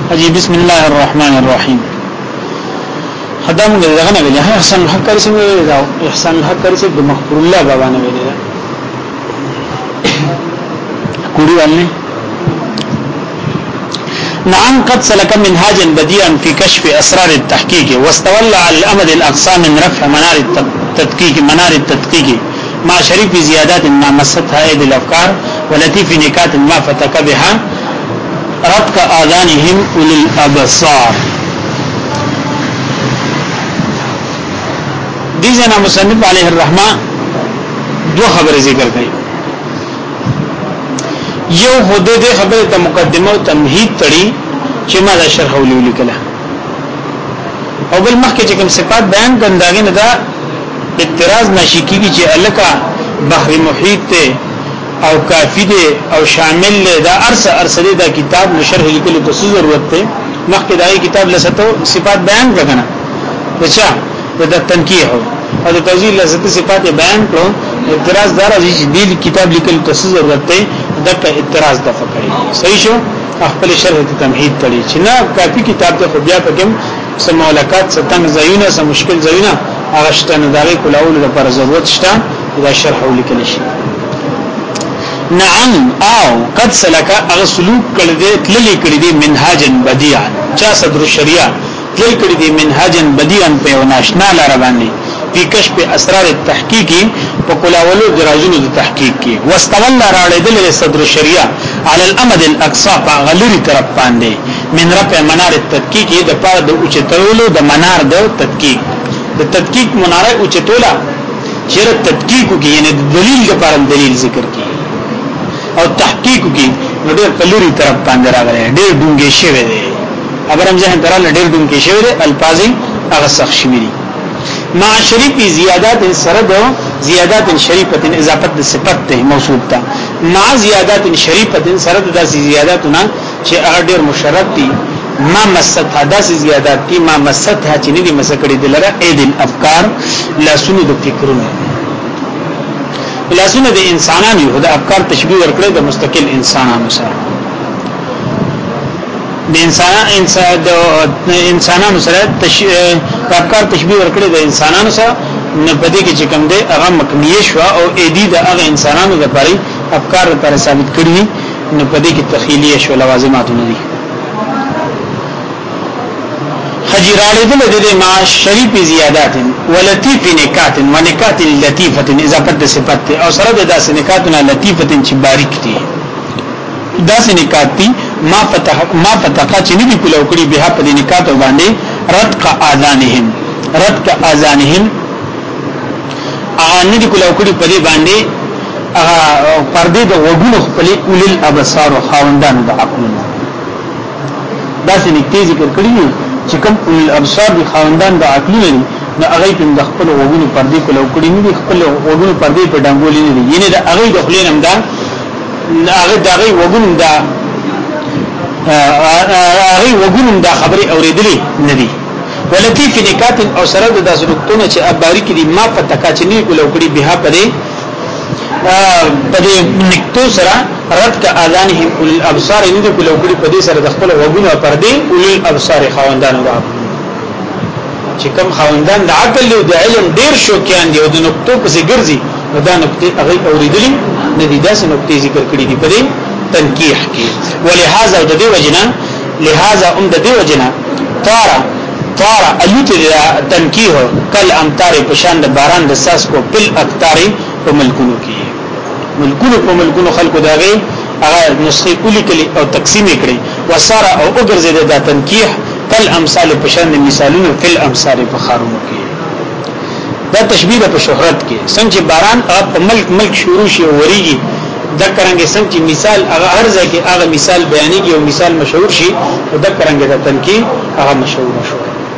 اجي بسم الله الرحمن الرحيم خدام دغه نه ویل احسان الحق کاری څنګه ویل دا احسان الحق کاری څنګه د مغفور الله بابا نه ویل دا کوړي ولني نعم قد سلك منهاجا بديعا في كشف اسرار التحقيق واستولى على الامد الاقصى من رفع منار التدقيق مع شريف زيادات ما مستها ايدي الافكار ولطيف نكات ما فتك بها ربك آذانهم أولي الأبصار. دیجنا مصنف علیہ الرحمہ دو خبر ذکر کړي. یو حدود خبره ته مقدمه او تمهید تړي چې ما دا شرح ولیکله. او بل مخکې چې کوم صفات بیان کنداګه نه دا اعتراض نشي کیږي چې الکا بحر محیط ته او کافی دی او شامل دی دا ارسل دا کتاب نشرح لیکلو ته ضرورت ته مخکې دای کتاب لسته صفات بیان کړه بچا دا تنکیه او د توضیح لسته صفات بیان کړو اعتراض دار چې دې کتاب لیکلو ته ضرورت ته دغه اعتراض د فکرې صحیح شو خپل شرح ته تمهید کړي چې نه کافی کتاب ته خو بیا پکې سمولکات ستنګ زایونه سم مشکل زایونه هغه شته نه دغه کولول لپاره ضرورت شته دا شرح ولیکل شي. نعم او قد سلك اغسلوک کړي دي تللی کړي دي منهاجا بديعا چا صدر الشریعه تللی کړي دي منهاجا بديعا په ناشنا لار باندې په کشف اسرار التحقیق په کلاولو درازونو د تحقیق کې واستولى راړدل صدر الشریعه على الامد الاقصى غلری طرف باندې من رفع منار التدقیق د پاره د اوچتولو د منار د تدقیق مناره اوچتولا چیرې تدقیق کې یعنی د دلیل لپاره دلیل ذکر کی او تحقیق کی ډېر کلوري طرف باندې راغلي ډېر ډونګي شوی دی ابرم ځه دراله ډېر ډونګي شوی دی الفاظي هغه سخت شوی دي مع شریف زیادات سرد زیادات شریفه اضافه د صفت ته موصوف ده مع زیادات شریفه سرد د زیاداتونه چې هغه ډېر مشرف دي ما مست حدث زیادات دي ما مست ها چې نه دي مسکړي دلره اید الافکار لا سنو د فکرونه لاسونه د انسانانو یو د افکار تشبیه ورکړي د مستقل انسانانو سره د انسانانو سره افکار تشبیه ورکړي د انسانانو سره نه پدې کې چې کوم دی هغه مکنیه شو او ایدی د هغه انسانانو لپاره افکار پر ثابت کړي نه پدې کې تخیلیه شو لوازمات نه دي خجراله دل مع شریف زیادات ولطیف نکات ونکات لطیفه اضافه د صفات او سره د داس نکاتنا لطیفه چې باریک دي داس نکات دي ما فتح چې نه دی کولو کړي به په دې نکات باندې رتق اذانهم ان دي کولو کړي په دې باندې پردې د وګونو خپل اولل ابصار او خاوندانو د عقلونو داس نکته ذکر کړي چې کوم الابصار دي خاوندان د عقلونه دي نو هغه په د خپل وګونو پردې کولو کړي نه دي خپل وګونو پردې په ډنګولې نه دي ینه د هغه د خلینم دا هغه دغه وګونو دا هغه وګونو دا خبري اوریدلې نه دي ولطیف نکات او سره د داسې نقطونه چې اباریک دي ما پتاکا چې نه کولو کړي به په دې نکتو سره رد کا اذانهم اول الابصار نه دي کولو کړي په دې سره د خپل وګونو پردې اول الابصار خواندان را چې کوم خواندان د عقل او د علم ډیر شوکیان دي او د نقطو په ګرځي نو دا نقطې هغه اوریدلې نه دي داسې نقطې ذکر کړې دي په دې تنکیح کې ولهذا د دې وجنه لہذا د دې وجنه طار الوت تنکیح کل امطار پشان د باران د ساس کو بل اقطار په ملکونو کې ملکونو خلقو داغه هغه نسخې کولی کلی او تقسیم کړي وساره او وګرځید د تنکیح کل امثال پشان د مثالونو فل امثال په خارونو کې دا تشبیه په شهرت کې څنګه باران په ملک شروع شي وریږي دا کرانګي څنګه مثال هغه ارزه کې هغه مثال بیانېږي او مثال مشهور شي او دا کرانګي د تنکیح هغه مشهور شو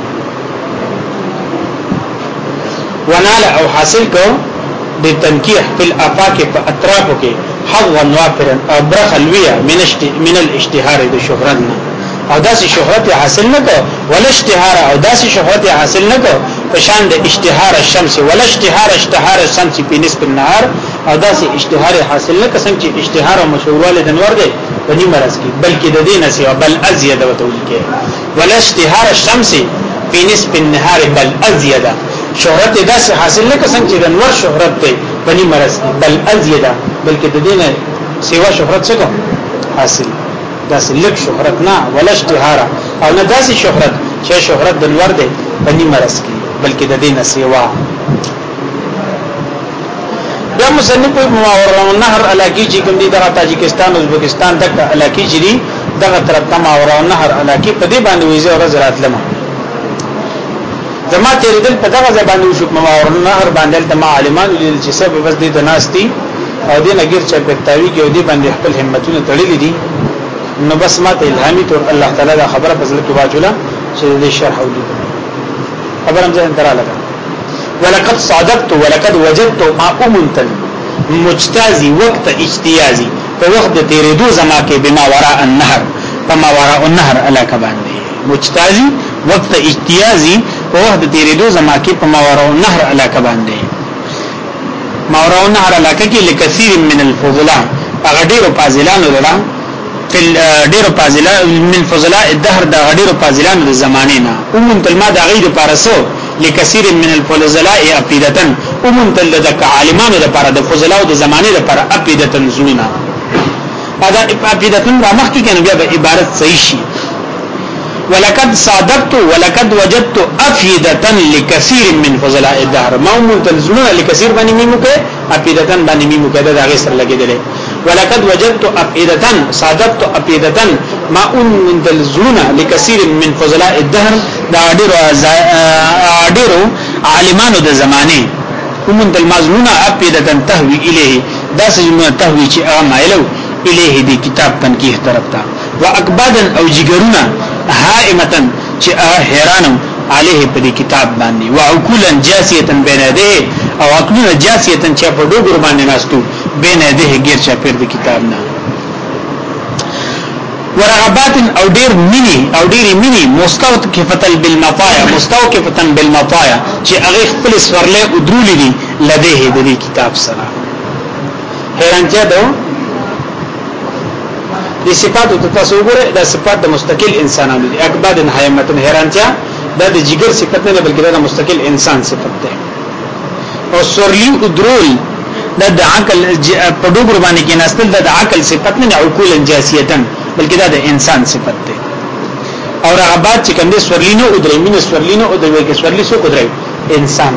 ونال او حاصل کو د تنکیح فی الافاق په اطرافو کې حظا وافرا او برخلویه من الاشتهار د شهرتنا او داسې شهرت حاصل نه کو ولا اشتهار او داسې شهرت حاصل نه کو په شان د اشتهار الشمس ولا اشتهار الشمس په نسب النهار او داسې اشتهار حاصل نه کسم چې اشتهار او مشهوراله د نور دی بني مرز کی بلکې د دې نسیوا بل ازید وتول کې ولا اشتهار الشمس في نصف النهار بل ازید شهرت داسې حاصل نه کسان چې د انور شهرت دی بني مرز کی بل ازید بلکې د دې نه سیوا شهرت څه حاصل داسې لک شهرت نه ولا اشتهار او نه داسې شهرت چې شهرت د انور دی بني مرز کی بلکې د دې نه سیوا بیا مصنف په ماورا النهر علاقی چې کوم دي دغه تاجکستان ازبکستان دغه علاقی چې دي دغه طرف ته ماورا النهر علاقی په دې باندې ویزه ورځ راتلم زما تیر دل په دغه ځای باندې شو ماورا النهر باندې ته عالمان لیدل چې سبب بس دې د ناستي او دې نګیر چې په تاوی کې دې باندې خپل همتونه تړلې دي نو بس ماته الهامي تور الله تعالی دا خبره فضل کې واجوله چې دې شرح ولې خبرم ځان دراله ولقد صادقت ولقد وجدت ما امنتن مجتازي وقت اجتيازي په وخت د تیرېدو زما کې بما وراء النهر فما وراء النهر علاقه باندې مجتازي وقت اجتيازي په وخت د تیرېدو زما کې په ما وراء النهر علاقه باندې ما وراء النهر علاقه کې لکثير من الفضلاء هغه ډیرو فاضلانو لرا فل ډیرو فاضلان من فضلاء الدهر دا ډیرو فاضلانو د زمانه نه ومنت الماء د غیر پارسو لکثیر من الفضلاء عقیدتن ومنتل د عالمانو لپاره د فضلاء د زمانه لپاره عقیدتن زونه دا عقیدتن را مخکې کنه بیا به عبارت صحیح شي ولقد صادقت ولقد وجدت افیدتن لکثیر من فضلاء الدهر ما منتل زونه لکثیر باندې میمو کې عقیدتن باندې میمو کې دا غیر سره لګیدل ولقد وجدت افیدتن صادقت افیدتن ما منتل زونه لکثیر من فضلاء الدهر دا ډیرو عالمانو د زمانه ومن المظنون ابدتن تهوی الیه دا سجمه تهوی چې مایلو الیه دی کتاب تنکیه طرف ته واکبادن او جګرونه هائمتن چې حیرانو علیه په دې کتاب باندې واعقولا جاسیتن بین ده او عقلونه جاسیتن چې په ډوګر باندې ناستو بین ده غیر چا پر دې کتاب نه ورغبات او ډیر منی او ډیر منی مستوکفتل بالمطایا مستوکفتن بالمطایا چې هغه خپل سورله او درولې دي لديه د دې کتاب سره حیرانچا ده دي صفات او تاسو وګوره د صفات د مستقل انسانانو دي اکباد حیمتن حیرانچا دا د جګر صفت نه بلکې دا مستقل انسان صفت ده او سورلی او درول د عقل په ډوګر باندې کې نستل د عقل صفت نه عقول جاسیتن بلکې دا د انسان صفت ده او رغبات چې کوم دي سورلینو او درمینه سورلینو او دوی کې سورلی سو قدرت انسان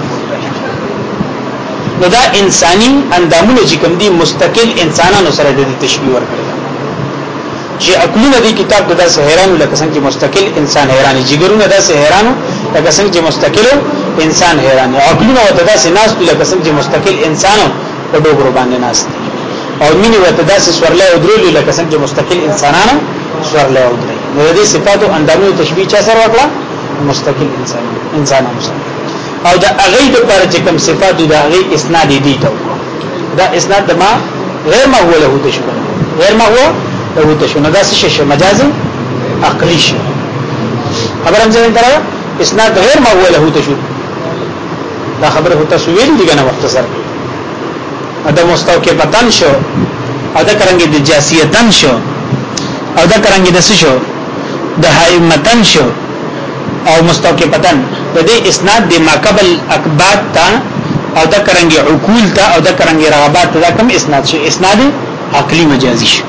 نو دا انساني اندامونه چې کوم دي مستقل انسانانو سره د تشبیه ورکړي چې عقلونه دي کتاب د داس حیرانو لکه څنګه مستقل انسان حیراني جګرونه داس حیرانو لکه څنګه مستقل انسان حیراني عقلونه د داس ناس لکه څنګه مستقل انسانو په ډوګرو باندې ناس او مینه وته داسې سورله او درولې لکه څنګه مستقل انسانانو سورله او درې نو دې صفات او اندامونو تشبیه چا سره وکړه مستقل انسانانو سره او دا هغه د پر چې کوم صفات د هغه اسناد دي ته دا اسناد د ما غیر ما هو له تشبیه غیر ما هو له تشبیه دا څه شي مجازي عقلی شي خبر هم ځین درا اسناد غیر ما هو له تشبیه دا خبره هو تاسو ویل دي کنه مختصر ادا مستوکفتن شو ادا کرانګي د جاسیتن شو ادا کرانګي د شو د حیمتن شو او مستوکفتن د دې اسناد د ماقبل اکباد تا ادا کرانګي عقول تا ادا کرانګي رغبات تا کوم اسناد شو اسناد عقلی مجازي شو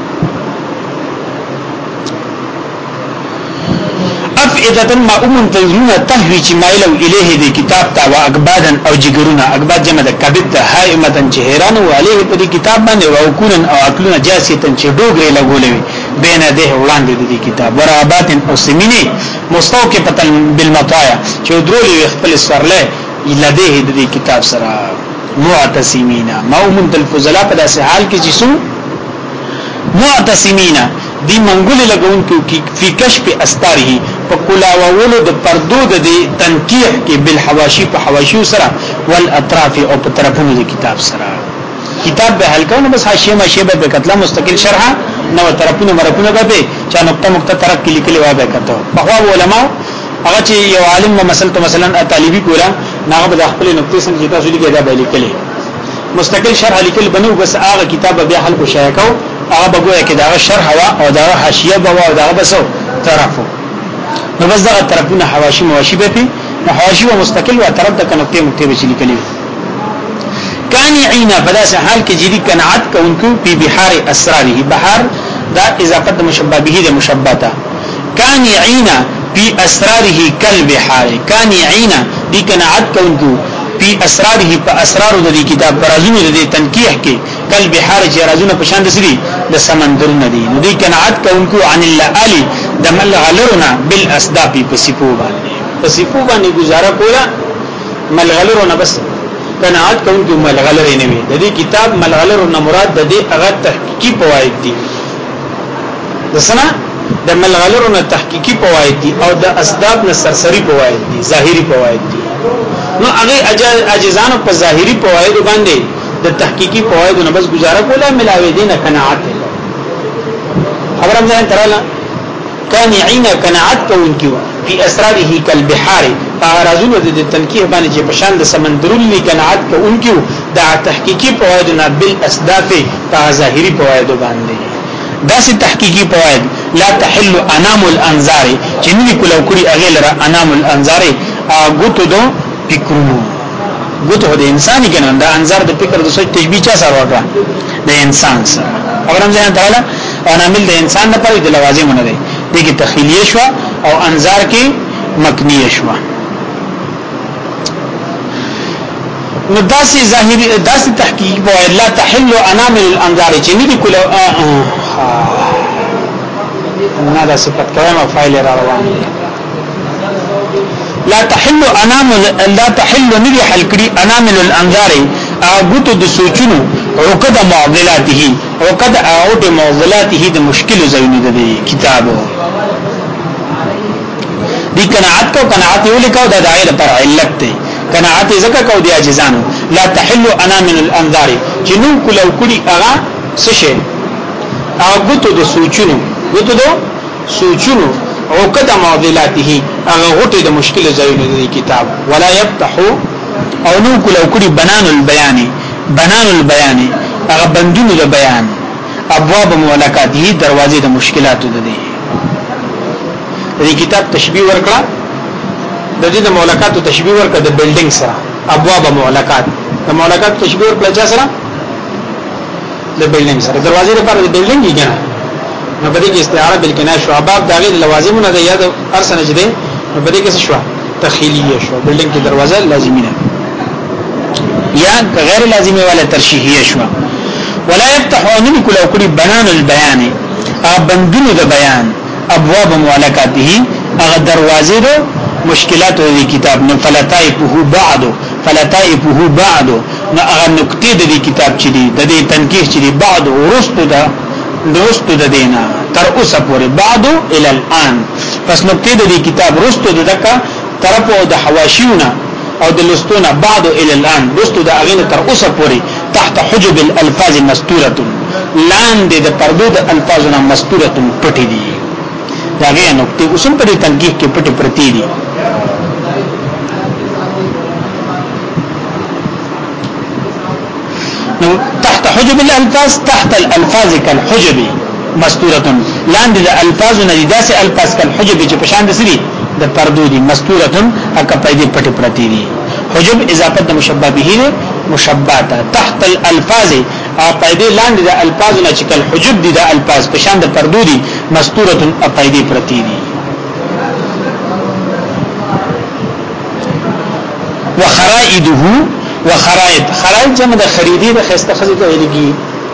افئدتن ما تنزلون تهوی چې مایلو الیه دی کتاب تا وا اکبادن او جګرونه اکباد جمع د کبد ته حائمتن چې حیران و علیه په دې کتاب باندې او عقولن او عقلونه جاسیتن چې ډوګره لګولې بین ده وړاندې د دې کتاب ورابات او سمینه مستوکفتن بالمطایا چې درولې خپل سرله لديه د دې کتاب سره معتصمینا مومن الفضلاء په داسې حال کې چې سو معتصمینا دی منګول لګون کې فی کشف استاره په کلاوولو د پردو د تنکیح کې بالحواشی په حواشیو سره والاطراف او په طرفونو د کتاب سره کتاب به حلقونه بس حاشیه ماشیه به کتله مستقل شرح نو طرفونو مرکونه به چا نقطه نقطه طرف کې لیکلي وای به کته په خوا علماء هغه چې یو عالم مثلا طالبي کولا هغه به خپل نقطې څنګه تاسو لیکي دا به لیکلي مستقل شرح لیکل بنو بس هغه کتاب به حل کو شایکاو هغه بګویا کې دا شرح وا او دا حاشیه بوا او دا بسو طرفو نو بس دا طرفونه حواشی مواشی به په حواشی و مستقل و طرف د کنوکته مکتب چې لیکلي کانعين فداس حال کې جدي قناعت کوونکو په بحار اسراره بحار دا اضافه د مشبہ به د مشبہتا کانعين په اسراره کالبحار کانعين دي قناعت کوونکو په اسراره په اسرار د کتاب برازونه د تنکیح کې کالبحار چې رازونه په شان د سری د سمندرونه دي نو دي قناعت کوونکو عن اللآلی د مل غلرنا بالاسداب په سپو باندې په سپو باندې گزاره کولا مل غلرنا بس قناعت کوونکو مل غلر نه وي د دې کتاب مل غلرنا مراد د دې هغه تحقیقي فواید دي د سنا د مل غلرنا تحقیقي فواید دي او د اسداب نه سرسری فواید دي ظاهري فواید دي نو هغه اجزانو په ظاهري فواید باندې د تحقیقي فواید نه بس گزاره کولا ملاوي دي نه قناعت خبرم ځان تراله کانعين قناعت کوونکو په اسراره کالبحار فارازون د تنکیه باندې چې پشان د سمندرونی قناعت کوونکو د تحقیقي فوائدنا بالاسداف ظاهري فوائد باندې داسې تحقیقي فوائد لا تحل انام الانظار چې نی کولو کړي اغه لره انام الانظار غوتو دو فکرونو غوتو د انساني کنه د انظار د فکر د سوچ تشبیه چا سره وکړه د انسان سره خبرم ځان تعالی انامل د انسان نه پرې د لوازمونه دي دغه تخیلیه شو او انظار کې مکنیه شو نو داسې ظاهري داسې تحقیق وای لا تحل انامل الانظار چې نه دي کولو نه دا صفت کلمه فاعل را روان لا تحل انامل لا تحل ندي حل کړي انامل الانظار اغوت د سوچونو عقد معضلاته عقد اعود معضلاته د مشکل زینو د کتابو دی قناعت کو قناعت یو لیکو د دایره پر علت ته قناعت زکه کو دی اجزانو لا تحل انامل الانظار جنو کلو کړي اغا سشه اغوت د سوچونو غوت د سوچونو عقد معضلاته اغه غټه د مشکل زینو د کتاب ولا يفتح او نو کلو کړي بنان البيان اغه بندونو د بیان ابواب مولکاته دروازې د مشکلاتو د دي دې کتاب تشبیه ورکړه د دې د مولکاتو تشبیه ورکړه د بلډینګ سره ابواب مولکات د مولکات تشبیه ورکړه چا سره د بلډینګ سره دروازې لپاره د بلډینګ یې کنه نو په دې کې استعاره بالکنایه شو ابواب دغه لوازمونه د یاد ارسنه جدي نو په دې کې څه شو تخیلیه شو بلډینګ کې دروازه لازمي نه یا غیر لازمي ولا ترشیحیه شو ولا يفتح ان كل كل بنان البيان بندونو د بیان ابواب مولکاته اغه دروازې د مشکلات د کتاب نو فلتائفه بعد نو اغه نقطې د کتاب چې دی د دې تنکیح چې دی بعد ورستو د دینا تر اوسه پورې بعد الى الان پس نقطې د کتاب رستو د دکا طرف او د حواشیونه او د لستونه بعد الى الان رستو د اغه تر اوسه پورې تحت حجب الالفاظ مستوره لاندې د پردو د الفاظونو مستوره پټې دي داغه نقطې اوسم په تنکیح کې پټې پرتی دي نو تحت حجب الالفاظ تحت الالفاظ كالحجب مستوره لاندې د الفاظونو د داسې الفاظ كالحجب چې په شان د سری د پردو دي مستوره اکه پېدې پټې پرتی دي حجب اضافه د مشبہ به مشبہه تحت الالفاظ اپیدې لاندې د الفاظونه چې کل حجب دي د الفاظ په شان د پردو دي مستوره اپیدې پرتی دي وخرائده خرائط جمع د خریدي د خسته خزي ته ویلږي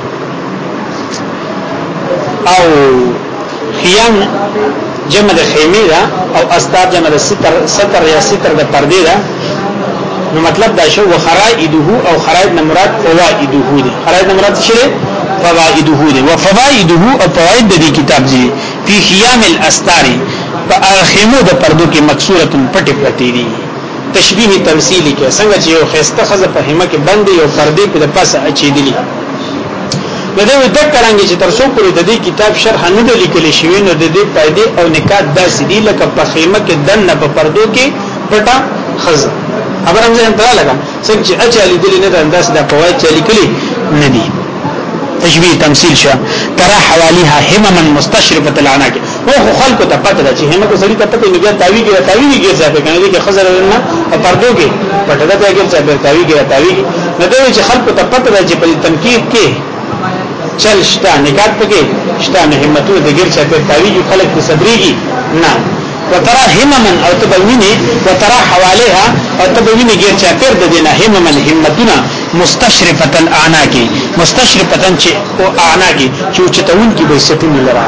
او خیام جمع د خیمه ده او استار جمع د ستر یا ستر د پردې ده نو مطلب دا شو وخرائده او خرائط نه مراد فوائده دي خرائط نه مراد څه دي فوائده دي وفوائده او فوائد د کتاب دي په خیام الاستار په خیمو د پردو کې مکسوره پټي پټي دي تشبیه تمثيلي کې څنګه چې یو خسته خزه په همه کې بند یو پردې په پاسه اچیدلی نو دوی د کړهږي چې تر څو پورې د دې کتاب شرح نه د لیکل شوی نو د دې فائدې او نکات داسې دي لکه په خیمه کې دنه په پردو کې پټه خزه خبرم ځان ته لګا څنګه چې اچالي دي نه د انداز د فواید چالي کلی نه دي تشبیه تمثيل شه ترى حواليها همما مستشرفه العناق او خلق ته پته ده چې همه کو سړی ته پته نه تاویږي ځکه کنه دي خزر نه پردو کې پټه ده کې چې تاویږي نو دوی چې خلق ته پته ده چې په تنقید کې چل شتا نکات پکې شتا نه همتو د غیر چې په تاویږي خلق په صدريږي نه وترى همما او تبوینه وترى حواليها او تبوینه غیر چې پر د دینه همما همتونه مستشرفه الاعناق مستشرفه چې او اعناق چې چتون کې به ستون لرا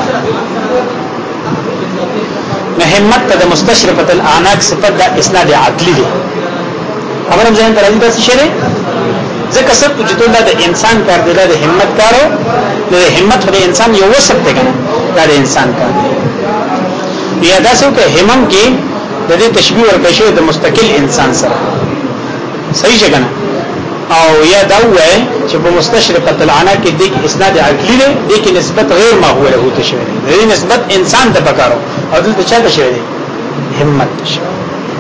همت ته مستشرفه الاعناق صفت د اسناد عقلی دي خبرم ځین تر دې څه شری ځکه سب چې ټول د انسان کار دی د همت کارو د همت د انسان یو وسط دی کنه د انسان کار دی یا داسو که همم کې د دې تشبیه ورکړي د مستقل انسان سره صحیح څنګه او یا دا وای چې په مستشرقه العناق کې د اسناد عقلی دی د کې نسبت غیر معقوله هوته شوی دی نسبت انسان ته پکارو او دلته چا ته شوی دی همت شوی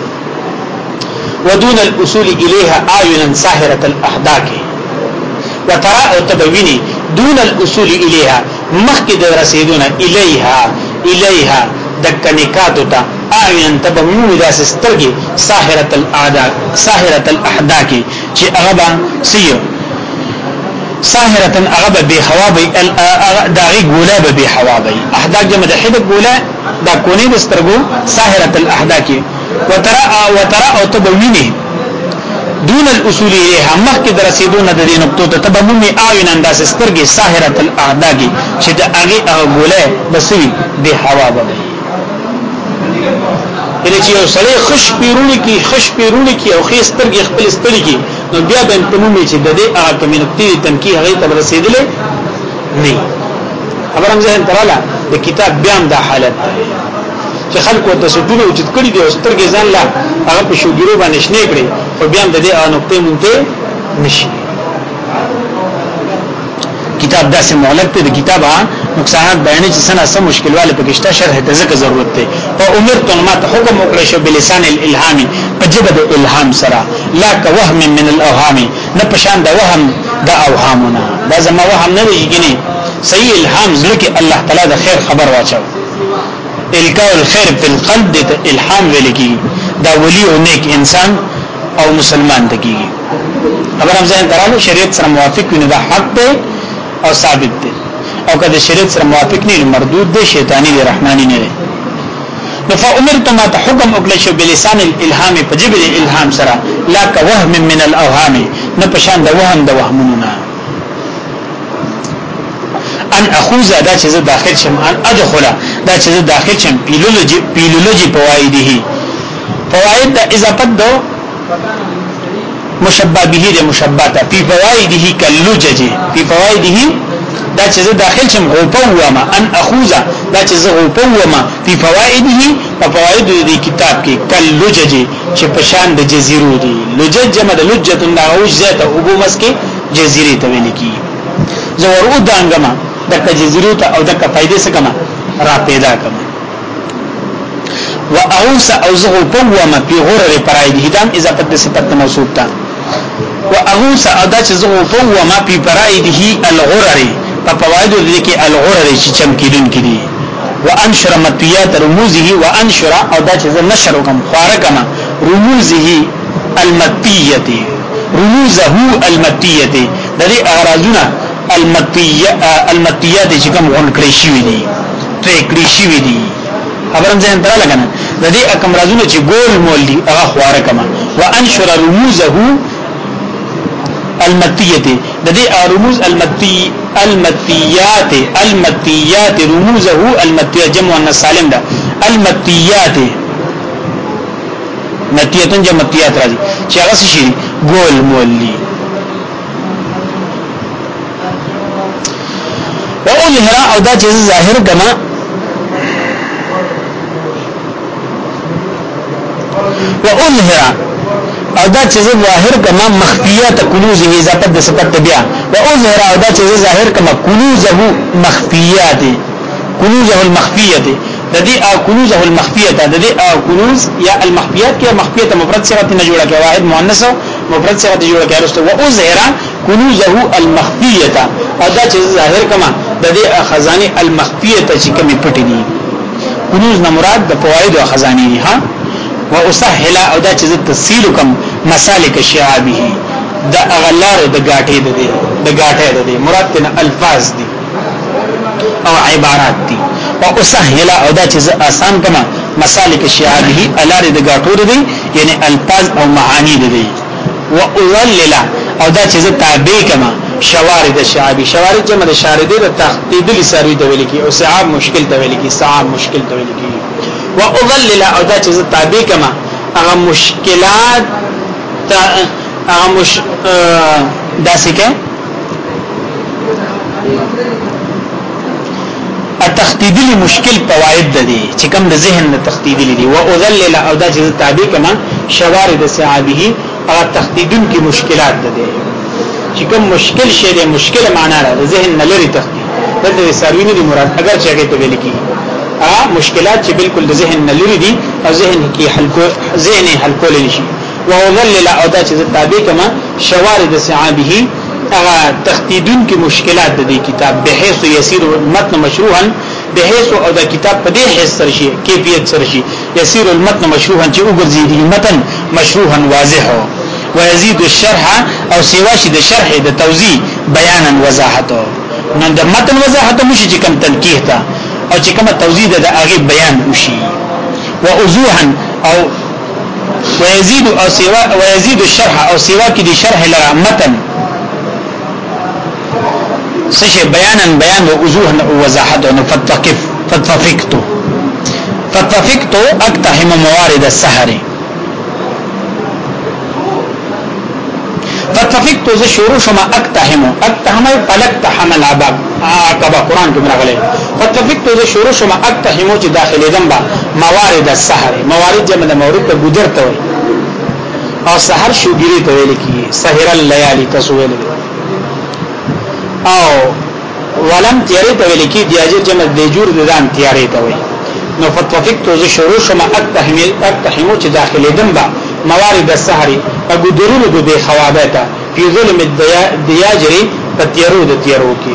ودون الاصول اليها اعينا ساهره الاحداق وترى او تبويني دون الاصول اليها مخکد رسیدون الیها دکنکاتو تا اعین تبمو داس سترګي ساهره الاحداق چې هغه سیو ساهره هغه به حوابي داغي ګولا به حوابي احداق جمع د حدق ګولا دا کونی د سترګو ساهره الاحداق وترى او تبوینه دون الاصول الیها مخک درسیدون د دې نقطو ته تبمو اعین انداس سترګي ساهره الاحداق چې د هغه ګولا بسوي به حوابي کله چې یو سړی خش پیرونه کی او خېسترګي خپل ستړي کی نو بیا به په مومي چې د دې هغه کمیونټي تنکی هغه ته رسیدلې نه خبرم ځین تراله د کتاب بیان د حالت چې خلکو ته سټونه وجود کړی دي او سترګي ځان لا هغه په شوګیرو باندې شنه کړی او بیان د دې هغه نقطې مونته نشي کتاب داسې مولک ته د کتابه نقصانات بیانې چې سنه سم مشکل والے پکشته شرح ته ځکه ضرورت ده او امرت ما ته حکم وکړی شو بلسان الالهام پجبد الالهام سره لا كوهم من الاوهام نه پشان د وهم د اوهامونه دا زما وهم نه دیږي صحیح الهام ځکه الله تعالی د خیر خبر واچو القاء الخير في القلب د الهام ولکی دا ولی او نیک انسان او مسلمان دکی خبر هم ځین درالو شریعت سره موافق ویني دا حق ده او ثابت ده او کله شریعت سره موافق نه مردود ده شیطانی دی رحمانی نه ده فامرت ما تحكم وکړی شو بلسان الالهام فجبل الالهام سره لا كوهم من الاوهام نه پشان د وهم د وهمونه ان اخوذ دا چې داخل شم ان ادخل دا چې داخل شم پیلولوجی فوائد د اضافت دو مشبہ به د مشبہتا فی فوائده کلوجج فی فوائده دا چې داخل شم غوپوما ان اخوذ دا چې غوپوما فی فوائده په فوائد د کتاب کې کلوجج چې پشان د جزیرو دي لوجج جمع د لجت د اوج ذات او بو مسکه جزیره ته ویل کی زور او دانګما د جزیرو ته او د فائدې څخه کما را پیدا کما واوس او غوپوما فی غرر پرایده دام اضافه د صفت موصوف تا واغوس ادا چې غوپوما فی پرایده الغرر په فوائد د کې الغرر چې چمکیدون کړي وانشر متیات رموزه وانشر او دا چې نشر کوم خارکما رموزه المتیه رموزه المتیه د دې اغراضونه المتیات چې کوم غون کړی شي دي ټریک کړی شي دي خبرم ځین تر لګنه د دې کوم راضونه چې ګول مول دي هغه خارکما وانشر رموزه المتیه د دې رموز المتیات رموزه المتیه جمع السالم ده المتیات متیاتن جمع متیات راځي چې هغه شي ګول مولي او ظاهر او دا چې ظاهر کما واظهر او دا چې ظاهر کما مخفیات کنوزه اضافه د صفت بیا واظهر او دا چې ظاهر کما کنوزه مخفیات کنوزه المخفیه د دې او کنوزه المخفیه د دې او کنوز یا المخفیات کې مخفیه مفرد صيغه نه جوړه کې واحد مؤنث مفرد صيغه جوړه کې ارسته واظهر کنوزه المخفیه او دا چې ظاهر کما د دې خزانه المخفيه چې کومې پټې دي کنوز نه مراد د فواید او خزانه دي ها واسهل او دا چې تفصیل کوم مسالک شعابه د اغلار د غاټې د غاټې د مراد نه الفاظ دي او عبارات دي واسهل او دا چې آسان کما مسالک شعابه الار د غاټو دي یعنی الفاظ او معانی دي واذلل او دا چې تابع کما شوارد شعابي شوارد جمع د شارده د تخدید لساروي د ویل کی او صعاب مشکل د ویل کی صعاب مشکل د ویل کی واذلل او دا چې تابع کما هغه مشکلات هغه داسې کې التخديدي مشکل فواید دي چې کوم د ذهن د تخديدي دي واذلل او دا چې تابع کما شوارد صعابه او تخديدن کی مشکلات دي چې کوم مشکل شی دی مشکل معنا را ذهن نه لري تخدید دغه سروینه دی مراد اگر چې هغه ته ویل کی مشکلات چې بالکل د ذهن نه لري دي او ذهن کې حل کول نشي واذلل او دا چې تابع کما شوارد صعابه هغه تخدیدن کی مشکلات د دې کتاب بحيث يسير المتن مشروحا بحيث او دا کتاب په دې حیث سره شي کیفیت سره شي يسير المتن مشروحا چې وګرځي دي متن مشروحا واضح ويزيد الشرح او سیواشي د شرح د توضیح بیانا وضاحت نو د متن وضاحت مشي چې کوم تنکیه تا او چې کوم توضیح د هغه بیان وشي واوضوحا او ويزيد الشرح او سیوا کې د شرح لرا متن سشي بیانا بیان او وضوحا او وضاحت نو فتفقت اقتحم موارد السحر فتفقت ز شروع شما اقتحم فلقتحم العباب عقبہ قرآن کې مرغله فتفقت ز شروع شما اقتحم چې داخلي دمبا موارد السحر موارد جمع د مورد ته ګذر ته وي او سحر شوګری ته ویل کی سحر الليالي تسویل او ولم تیاری ته ویل کی دیاجر جمع د جور دان تیاری ته وي نو فتفقت ز شروع شما اقتحم چې داخلي دمبا موارد السحر اگو درونو دو بے خوابیتا فی ظلم دیاجری پا تیرو دا تیرو کی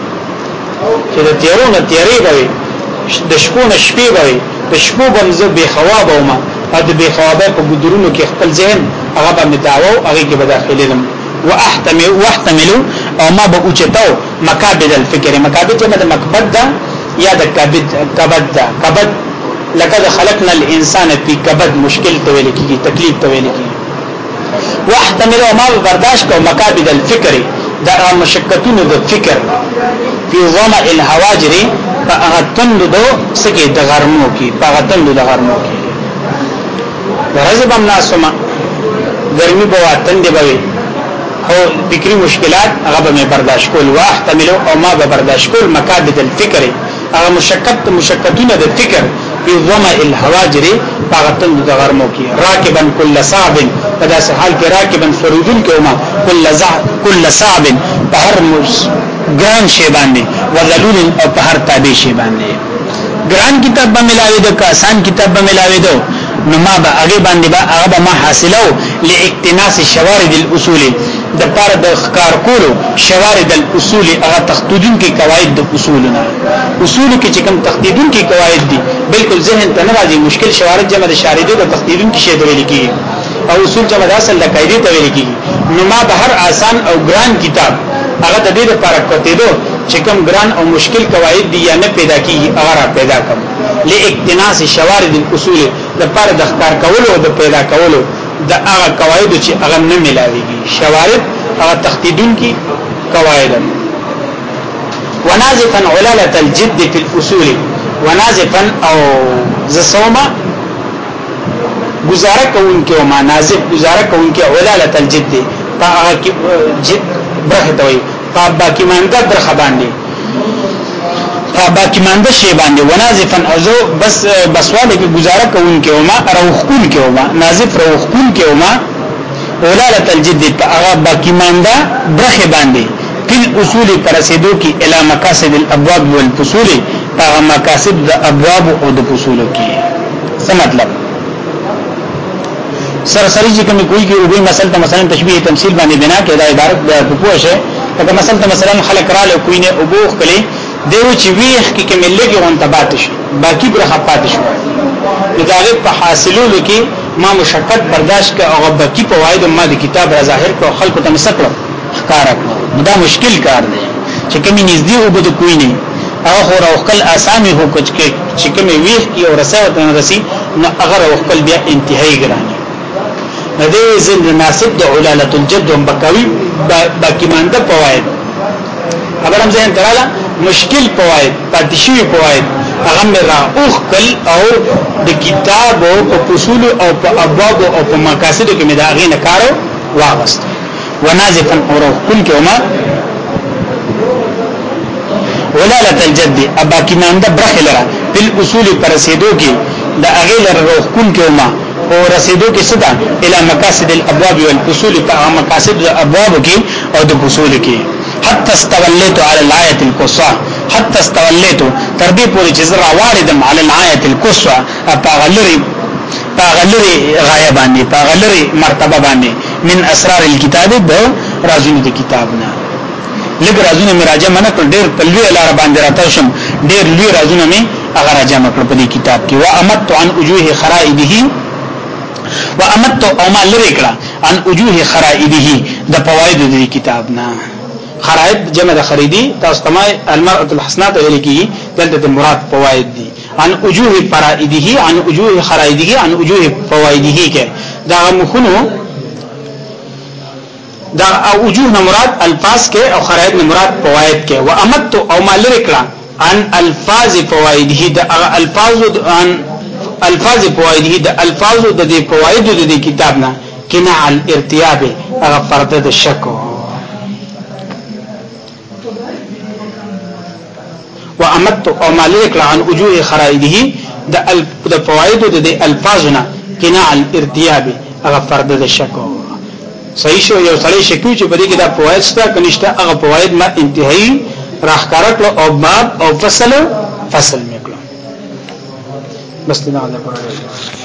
چه دا تیرو نا تیری باوی دشپو نا شپی باوی دشپو بمزو بے خواب اوما او دا بے خوابی پا گو درونو کی اخپل ذہن اغا با مدعوو اغی کی بداخلی دم واحتملو او ما با اوچتاو مکابد الفکر مکابد جمع دا مکبد دا یا دا کبد دا کبد لقد خلقنا الانسان فی کبد مشکل تویل کی تکلیف تویل کی واحتمل ما برداشت کو مکابد الفکر دا مشقتون د فکر فی ظما الهواجر فاغتند دو سکی د غرمو کی فاغتند د غرمو کی ورزب الناسما گرمی بو اتند بوي او فکری مشکلات هغه به برداشت کول واحتمل او ما به برداشت کول مکابد الفکر هغه مشقتون د فکر فی ظما الهواجر فاغتند د غرمو کی راکبا کل صعب پدا سے حال کې راکبن فرودن کې وما کل صعب په هر ګران شی باندې وذلول او په هر تابع شی باندې ګران کتاب به ملاوي دو که آسان کتاب به ملاوي دو نو ما به هغه باندې به هغه ما حاصلو لاقتناس شوارد الاصول د پار د ښکار کولو شوارد الاصول هغه تخدیدون کې قواعد د اصولنا اصول کې چې کوم تخدیدون کې قواعد دي بالکل ذهن ته ناراضي مشکل شوارد جمع د شارده د تخدیدون کې شی دی لیکي او اصول جمع د اصل د قاعده ته ویل کی نو ما به هر آسان او ګران کتاب هغه د دې لپاره کوته دو چې کوم ګران او مشکل قواعد دي یا نه پیدا کیږي هغه پیدا کوم لاقتناس شوارد الاصول د لپاره د ښکار کولو او د پیدا کولو د هغه قواعد چې هغه نه ملاويږي شوارد هغه تخدیدون کی قواعد ونازفا علالة الجد في الاصول ونازفا او زسوما گزاره کوونکې او منازب گزاره کوونکې علالة الجد په جد برخه وي په باقی مانده برخه باندې په باقی مانده شی باندې ونازفا ازو بسواله کې گزاره کوونکې او ما روخون کې او ما نازف روخون کې او ما علالة الجد په باقی مانده برخه باندې فل اصول پرسیدو کې الی مقاصد الابواب والفصول په مقاصد د ابواب او د فصول کې څه مطلب سرسری چې کوم کوئی کې وګړي مثلا تشبیه تمثيل باندې بنا کې دا عبارت د پوښه کله مثلا خلق را له کوی نه وګوخ کړي دیو چې ویخ کې کملګي غون تبات شي باقی برخه پات شي لداغه په حاصلولو کې ما مشقت برداشت کا او باقی فواید ما د کتاب را ظاهر کو خلق ته مسکړه ښکارا کړو دا مشکل کار دی چې کمی نږدې او بده کوی نه او خو راوخل اسامي هو کچ کې چې کمی ویخ کې او رساوت نه رسی نو هغه راوخل بیا انتهایی ګرانه ندی زند ناسب د علالت الجد و بکوی باقی مانده فواید خبرم ذهن تراله مشکل فواید پاتشوی فواید هغه مرا اوخل او د کتاب او په اصول او په ابواب او په مقاصد کې مداغې نه کارو واغست ونازفا اور کل کما ولالت الجد ابا کی مانده برخلره بل اصول پر رسیدو کې د اغه لره روح کل کما او رسیدو کې صدا الی مقاصد الابواب والفصول په مقاصد الابواب کې او د فصول کې حتى استوليت على الآية القصوى حتى استوليت تربيه پوری چې زرا واردم على الآية القصوى پاغلری غایه باندې پاغلری مرتبه باندې من اسرار الكتاب د رازونو د کتابنا لګ رازونه مراجعه منه کړ ډېر په لوی لار باندې راته شم ډېر لوی رازونه می هغه راجعه کړ په دې کتاب کې وامت عن وجوه خرائبه وامت او ما لری کړه عن وجوه خرائبه د فواید د کتابنا خرائب جمع د خریدي تاسو تمای المرأة الحسنات ویل کی دلته مراد فواید دي عن وجوه فرائده عن وجوه خرائده عن وجوه فوائده کې دا مخونو دا وجوه نه مراد الفاظ کې او خرائب نه مراد فواید کې وامت او ما لری کړه عن الفاظ فوائده دا الفاظ عن الفاظ فوائده دا الفاظ د فواید د کتاب نه کنا الارتياب هغه فرد د شک وامت او مالک عن وجوه خرائده د فواید د الفاظنا کنا الارتياب هغه فرد د شک صحیح شو یو سړی شکو چې په دې کې د فواید شته کنيشته هغه فواید ما انتهایی راخکارک او باب او فصل میکړو بس نه ده